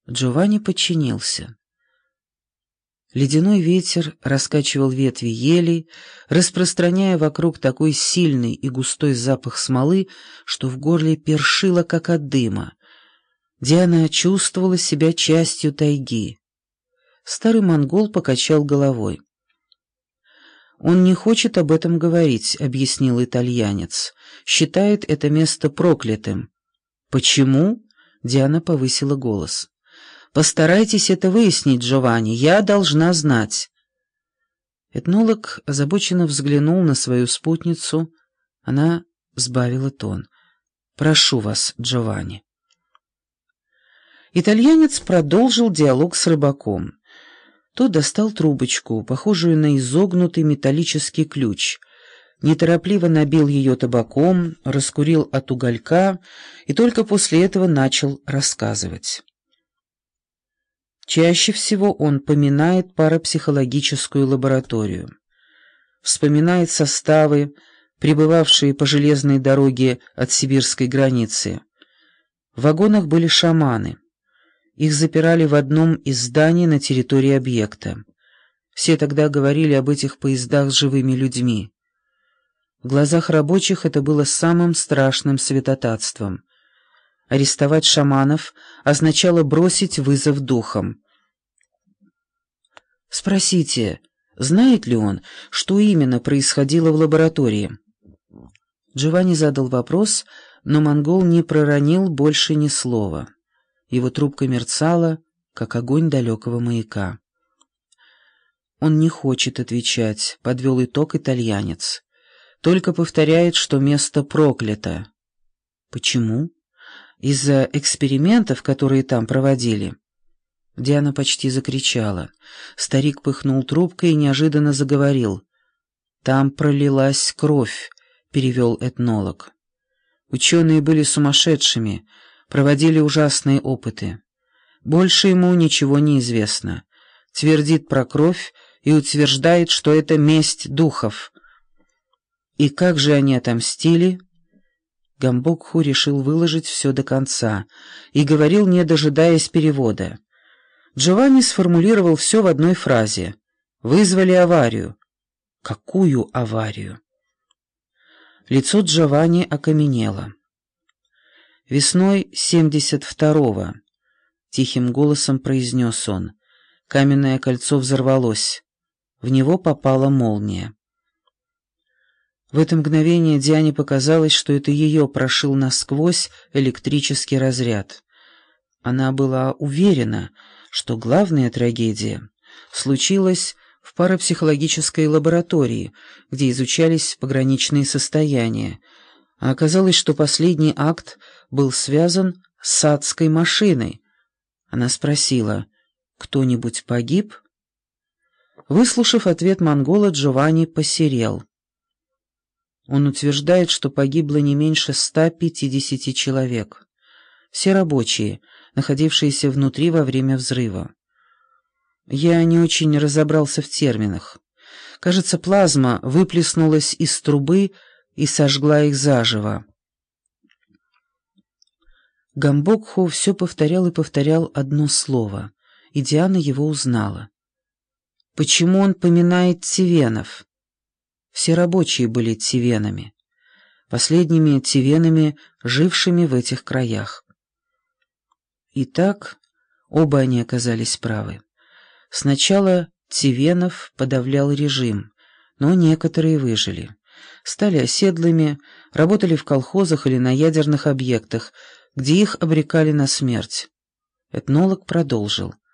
Джованни подчинился. Ледяной ветер раскачивал ветви елей, распространяя вокруг такой сильный и густой запах смолы, что в горле першило, как от дыма. Диана чувствовала себя частью тайги. Старый монгол покачал головой. «Он не хочет об этом говорить», — объяснил итальянец. «Считает это место проклятым». «Почему?» — Диана повысила голос. «Постарайтесь это выяснить, Джованни. Я должна знать». Этнолог озабоченно взглянул на свою спутницу. Она сбавила тон. «Прошу вас, Джованни». Итальянец продолжил диалог с рыбаком. Тот достал трубочку, похожую на изогнутый металлический ключ, неторопливо набил ее табаком, раскурил от уголька и только после этого начал рассказывать. Чаще всего он поминает парапсихологическую лабораторию, вспоминает составы, прибывавшие по железной дороге от сибирской границы. В вагонах были шаманы. Их запирали в одном из зданий на территории объекта. Все тогда говорили об этих поездах с живыми людьми. В глазах рабочих это было самым страшным святотатством. Арестовать шаманов означало бросить вызов духам. Спросите, знает ли он, что именно происходило в лаборатории? Джованни задал вопрос, но монгол не проронил больше ни слова. Его трубка мерцала, как огонь далекого маяка. «Он не хочет отвечать», — подвел итог итальянец. «Только повторяет, что место проклято». «Почему?» «Из-за экспериментов, которые там проводили». Диана почти закричала. Старик пыхнул трубкой и неожиданно заговорил. «Там пролилась кровь», — перевел этнолог. «Ученые были сумасшедшими, проводили ужасные опыты. Больше ему ничего не известно. Твердит про кровь и утверждает, что это месть духов». «И как же они отомстили?» Гамбокху решил выложить все до конца и говорил, не дожидаясь перевода. Джованни сформулировал все в одной фразе. «Вызвали аварию». «Какую аварию?» Лицо Джованни окаменело. «Весной 72-го», — тихим голосом произнес он, — каменное кольцо взорвалось. В него попала молния. В это мгновение Диане показалось, что это ее прошил насквозь электрический разряд. Она была уверена, что главная трагедия случилась в парапсихологической лаборатории, где изучались пограничные состояния, а оказалось, что последний акт был связан с адской машиной. Она спросила: «Кто-нибудь погиб?» Выслушав ответ монгола, Джованни посерел. Он утверждает, что погибло не меньше 150 человек. Все рабочие, находившиеся внутри во время взрыва. Я не очень разобрался в терминах. Кажется, плазма выплеснулась из трубы и сожгла их заживо. Гамбокху все повторял и повторял одно слово, и Диана его узнала. Почему он поминает тивенов? Все рабочие были тивенами, последними тивенами, жившими в этих краях. Итак, оба они оказались правы. Сначала тивенов подавлял режим, но некоторые выжили. Стали оседлыми, работали в колхозах или на ядерных объектах, где их обрекали на смерть. Этнолог продолжил.